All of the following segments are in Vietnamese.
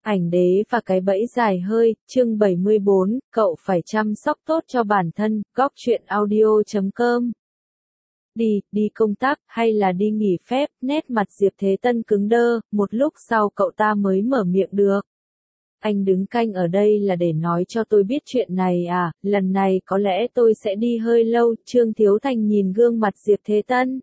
Ảnh đế và cái bẫy dài hơi, chương 74, cậu phải chăm sóc tốt cho bản thân, góc truyện audio.com. Đi công tác, hay là đi nghỉ phép, nét mặt Diệp Thế Tân cứng đơ, một lúc sau cậu ta mới mở miệng được. Anh đứng canh ở đây là để nói cho tôi biết chuyện này à, lần này có lẽ tôi sẽ đi hơi lâu, Trương Thiếu Thành nhìn gương mặt Diệp Thế Tân.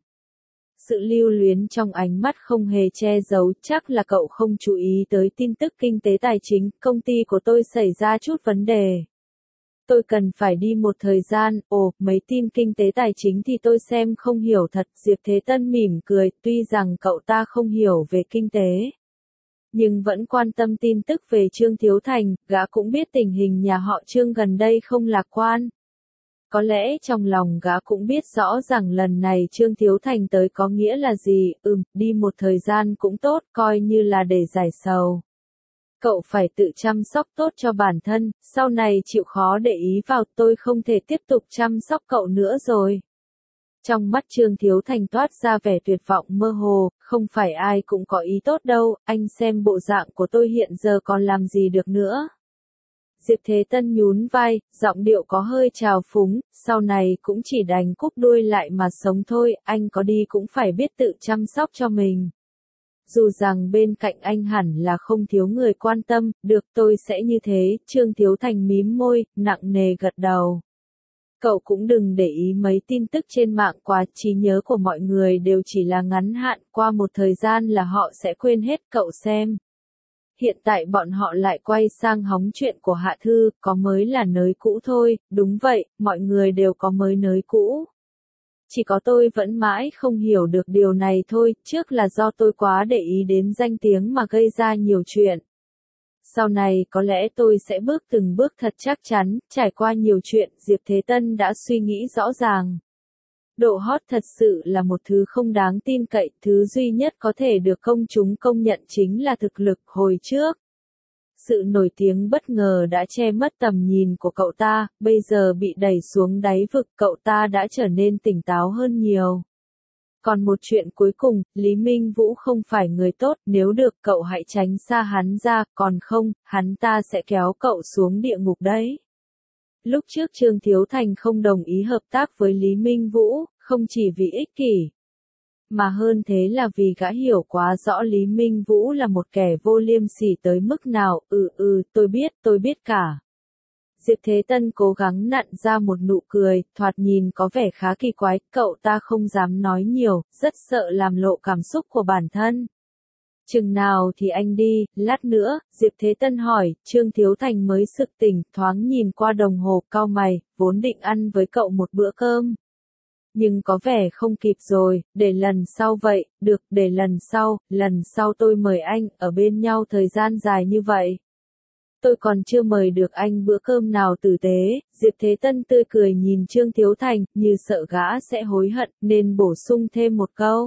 Sự lưu luyến trong ánh mắt không hề che giấu, chắc là cậu không chú ý tới tin tức kinh tế tài chính, công ty của tôi xảy ra chút vấn đề. Tôi cần phải đi một thời gian, mấy tin kinh tế tài chính thì tôi xem không hiểu thật, Diệp Thế Tân mỉm cười, tuy rằng cậu ta không hiểu về kinh tế. Nhưng vẫn quan tâm tin tức về Trương Thiếu Thành, gã cũng biết tình hình nhà họ Trương gần đây không lạc quan. Có lẽ trong lòng gã cũng biết rõ rằng lần này Trương Thiếu Thành tới có nghĩa là gì, đi một thời gian cũng tốt, coi như là để giải sầu. Cậu phải tự chăm sóc tốt cho bản thân, sau này chịu khó để ý vào, tôi không thể tiếp tục chăm sóc cậu nữa rồi. Trong mắt Trương Thiếu Thành toát ra vẻ tuyệt vọng mơ hồ, không phải ai cũng có ý tốt đâu, anh xem bộ dạng của tôi hiện giờ còn làm gì được nữa. Diệp Thế Tân nhún vai, giọng điệu có hơi trào phúng, sau này cũng chỉ đành cúp đuôi lại mà sống thôi, anh có đi cũng phải biết tự chăm sóc cho mình. Dù rằng bên cạnh anh hẳn là không thiếu người quan tâm, được tôi sẽ như thế, Trương Thiếu Thành mím môi, nặng nề gật đầu. Cậu cũng đừng để ý mấy tin tức trên mạng quá, trí nhớ của mọi người đều chỉ là ngắn hạn, qua một thời gian là họ sẽ quên hết, cậu xem. Hiện tại bọn họ lại quay sang hóng chuyện của Hạ Thư, có mới là nới cũ thôi, đúng vậy, mọi người đều có mới nới cũ. Chỉ có tôi vẫn mãi không hiểu được điều này thôi, trước là do tôi quá để ý đến danh tiếng mà gây ra nhiều chuyện. Sau này có lẽ tôi sẽ bước từng bước thật chắc chắn, trải qua nhiều chuyện, Diệp Thế Tân đã suy nghĩ rõ ràng. Độ hot thật sự là một thứ không đáng tin cậy, thứ duy nhất có thể được công chúng công nhận chính là thực lực hồi trước. Sự nổi tiếng bất ngờ đã che mất tầm nhìn của cậu ta, bây giờ bị đẩy xuống đáy vực, cậu ta đã trở nên tỉnh táo hơn nhiều. Còn một chuyện cuối cùng, Lý Minh Vũ không phải người tốt, nếu được cậu hãy tránh xa hắn ra, còn không, hắn ta sẽ kéo cậu xuống địa ngục đấy. Lúc trước Trương Thiếu Thành không đồng ý hợp tác với Lý Minh Vũ, không chỉ vì ích kỷ, mà hơn thế là vì gã hiểu quá rõ Lý Minh Vũ là một kẻ vô liêm sỉ tới mức nào, tôi biết cả. Diệp Thế Tân cố gắng nặn ra một nụ cười, thoạt nhìn có vẻ khá kỳ quái, cậu ta không dám nói nhiều, rất sợ làm lộ cảm xúc của bản thân. Chừng nào thì anh đi, lát nữa, Diệp Thế Tân hỏi, Trương Thiếu Thành mới sực tỉnh, thoáng nhìn qua đồng hồ, cau mày, vốn định ăn với cậu một bữa cơm. Nhưng có vẻ không kịp rồi, để lần sau vậy, được, để lần sau tôi mời anh, ở bên nhau thời gian dài như vậy. Tôi còn chưa mời được anh bữa cơm nào tử tế, Diệp Thế Tân tươi cười nhìn Trương Thiếu Thành, như sợ gã sẽ hối hận, nên bổ sung thêm một câu.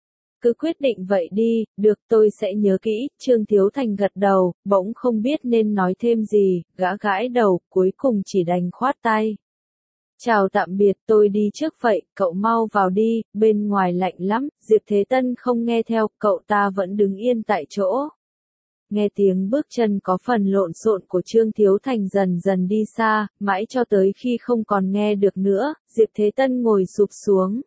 Cứ quyết định vậy đi, được tôi sẽ nhớ kỹ, Trương Thiếu Thành gật đầu, bỗng không biết nên nói thêm gì, gã gãi đầu, cuối cùng chỉ đành khoát tay. Chào tạm biệt, tôi đi trước vậy, cậu mau vào đi, bên ngoài lạnh lắm, Diệp Thế Tân không nghe theo, cậu ta vẫn đứng yên tại chỗ. Nghe tiếng bước chân có phần lộn xộn của Trương Thiếu Thành dần dần đi xa, mãi cho tới khi không còn nghe được nữa, Diệp Thế Tân ngồi sụp xuống.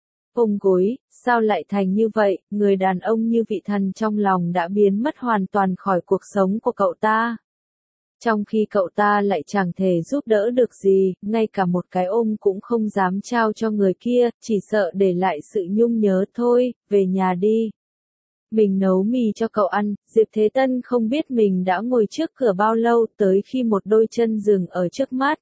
Ôm gối, sao lại thành như vậy, người đàn ông như vị thần trong lòng đã biến mất hoàn toàn khỏi cuộc sống của cậu ta. Trong khi cậu ta lại chẳng thể giúp đỡ được gì, ngay cả một cái ôm cũng không dám trao cho người kia, chỉ sợ để lại sự nhung nhớ thôi, về nhà đi. Mình nấu mì cho cậu ăn, Diệp Thế Tân không biết mình đã ngồi trước cửa bao lâu, tới khi một đôi chân dừng ở trước mắt.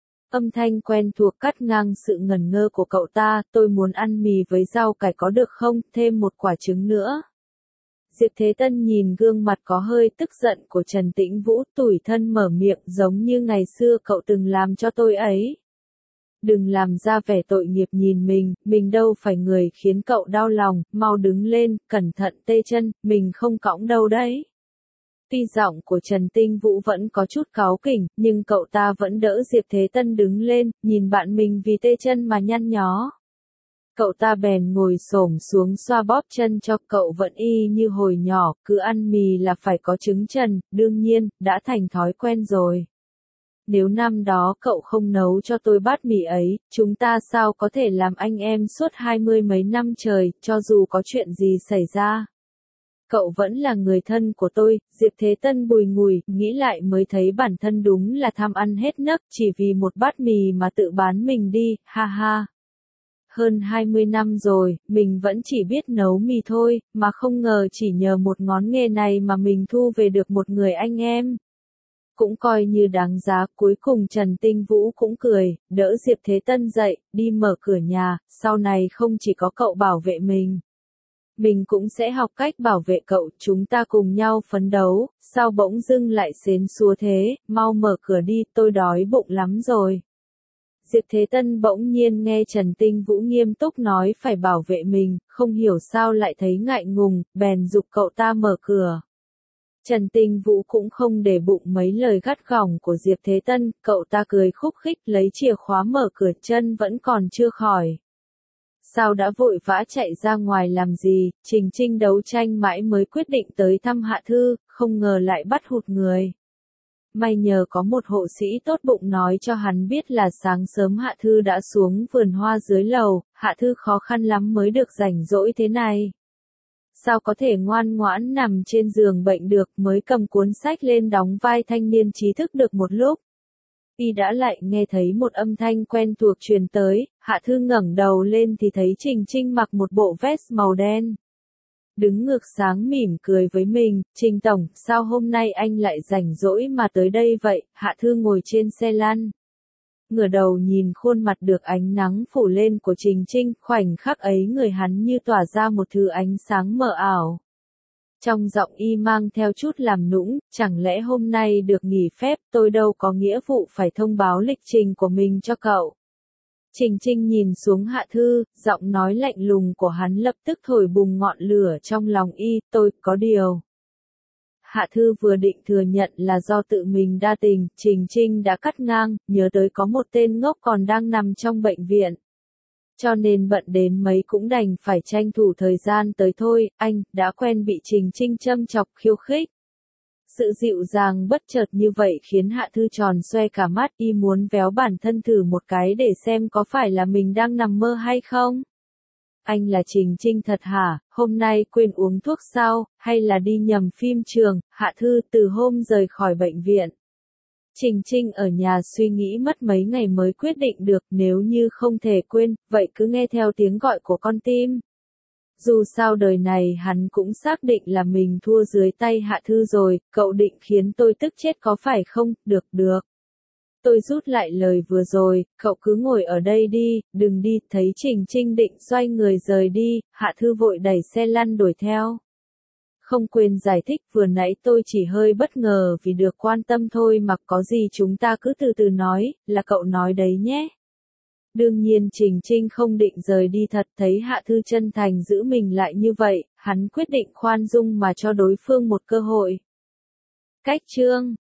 Âm thanh quen thuộc cắt ngang sự ngẩn ngơ của cậu ta, tôi muốn ăn mì với rau cải có được không, thêm một quả trứng nữa. Diệp Thế Tân nhìn gương mặt có hơi tức giận của Trần Tĩnh Vũ, tủi thân mở miệng giống như ngày xưa cậu từng làm cho tôi ấy. Đừng làm ra vẻ tội nghiệp nhìn mình đâu phải người khiến cậu đau lòng, mau đứng lên, cẩn thận tê chân, mình không cõng đâu đấy. Tuy giọng của Trần Tĩnh Vũ vẫn có chút cáu kỉnh, nhưng cậu ta vẫn đỡ Diệp Thế Tân đứng lên, nhìn bạn mình vì tê chân mà nhăn nhó. Cậu ta bèn ngồi xổm xuống xoa bóp chân cho cậu vẫn y như hồi nhỏ, cứ ăn mì là phải có trứng trần, đương nhiên, đã thành thói quen rồi. Nếu năm đó cậu không nấu cho tôi bát mì ấy, chúng ta sao có thể làm anh em suốt 20 mấy năm trời, cho dù có chuyện gì xảy ra. Cậu vẫn là người thân của tôi, Diệp Thế Tân bùi ngùi, nghĩ lại mới thấy bản thân đúng là tham ăn hết nấc, chỉ vì một bát mì mà tự bán mình đi, ha ha. Hơn 20 năm rồi, mình vẫn chỉ biết nấu mì thôi, mà không ngờ chỉ nhờ một ngón nghề này mà mình thu về được một người anh em. Cũng coi như đáng giá, cuối cùng Trần Tinh Vũ cũng cười, đỡ Diệp Thế Tân dậy, đi mở cửa nhà, sau này không chỉ có cậu bảo vệ mình cũng sẽ học cách bảo vệ cậu, chúng ta cùng nhau phấn đấu, sao bỗng dưng lại xến xúa thế, mau mở cửa đi, tôi đói bụng lắm rồi. Diệp Thế Tân bỗng nhiên nghe Trần Tinh Vũ nghiêm túc nói phải bảo vệ mình, không hiểu sao lại thấy ngại ngùng, bèn giục cậu ta mở cửa. Trần Tinh Vũ cũng không để bụng mấy lời gắt gỏng của Diệp Thế Tân, cậu ta cười khúc khích lấy chìa khóa mở cửa, chân vẫn còn chưa khỏi. Sao đã vội vã chạy ra ngoài làm gì, Trình Trinh đấu tranh mãi mới quyết định tới thăm Hạ Thư, không ngờ lại bắt hụt người. May nhờ có một hộ sĩ tốt bụng nói cho hắn biết là sáng sớm Hạ Thư đã xuống vườn hoa dưới lầu, Hạ Thư khó khăn lắm mới được rảnh rỗi thế này. Sao có thể ngoan ngoãn nằm trên giường bệnh được, mới cầm cuốn sách lên đóng vai thanh niên trí thức được một lúc. Y đã lại nghe thấy một âm thanh quen thuộc truyền tới, Hạ Thư ngẩng đầu lên thì thấy Trình Trinh mặc một bộ vest màu đen. Đứng ngược sáng mỉm cười với mình, Trình Tổng, sao hôm nay anh lại rảnh rỗi mà tới đây vậy, Hạ Thư ngồi trên xe lăn. Ngửa đầu nhìn khuôn mặt được ánh nắng phủ lên của Trình Trinh, khoảnh khắc ấy người hắn như tỏa ra một thứ ánh sáng mờ ảo. Trong giọng y mang theo chút làm nũng, chẳng lẽ hôm nay được nghỉ phép, tôi đâu có nghĩa vụ phải thông báo lịch trình của mình cho cậu. Trình Trinh nhìn xuống Hạ Thư, giọng nói lạnh lùng của hắn lập tức thổi bùng ngọn lửa trong lòng y, tôi có điều. Hạ Thư vừa định thừa nhận là do tự mình đa tình, Trình Trinh đã cắt ngang, nhớ tới có một tên ngốc còn đang nằm trong bệnh viện. Cho nên bận đến mấy cũng đành phải tranh thủ thời gian tới thôi, anh đã quen bị Trình Trinh châm chọc khiêu khích. Sự dịu dàng bất chợt như vậy khiến Hạ Thư tròn xoe cả mắt, y muốn véo bản thân thử một cái để xem có phải là mình đang nằm mơ hay không. Anh là Trình Trinh thật hả, hôm nay quên uống thuốc sao, hay là đi nhầm phim trường, Hạ Thư từ hôm rời khỏi bệnh viện. Trình Trinh ở nhà suy nghĩ mất mấy ngày mới quyết định được, nếu như không thể quên, vậy cứ nghe theo tiếng gọi của con tim. Dù sao đời này hắn cũng xác định là mình thua dưới tay Hạ Thư rồi, cậu định khiến tôi tức chết có phải không, được. Tôi rút lại lời vừa rồi, cậu cứ ngồi ở đây đi, đừng đi, thấy Trình Trinh định xoay người rời đi, Hạ Thư vội đẩy xe lăn đuổi theo. Không quên giải thích vừa nãy tôi chỉ hơi bất ngờ vì được quan tâm thôi mà có gì chúng ta cứ từ từ nói, là cậu nói đấy nhé. Đương nhiên Trình Trinh không định rời đi thật, thấy Hạ Thư chân thành giữ mình lại như vậy, hắn quyết định khoan dung mà cho đối phương một cơ hội. Cách chương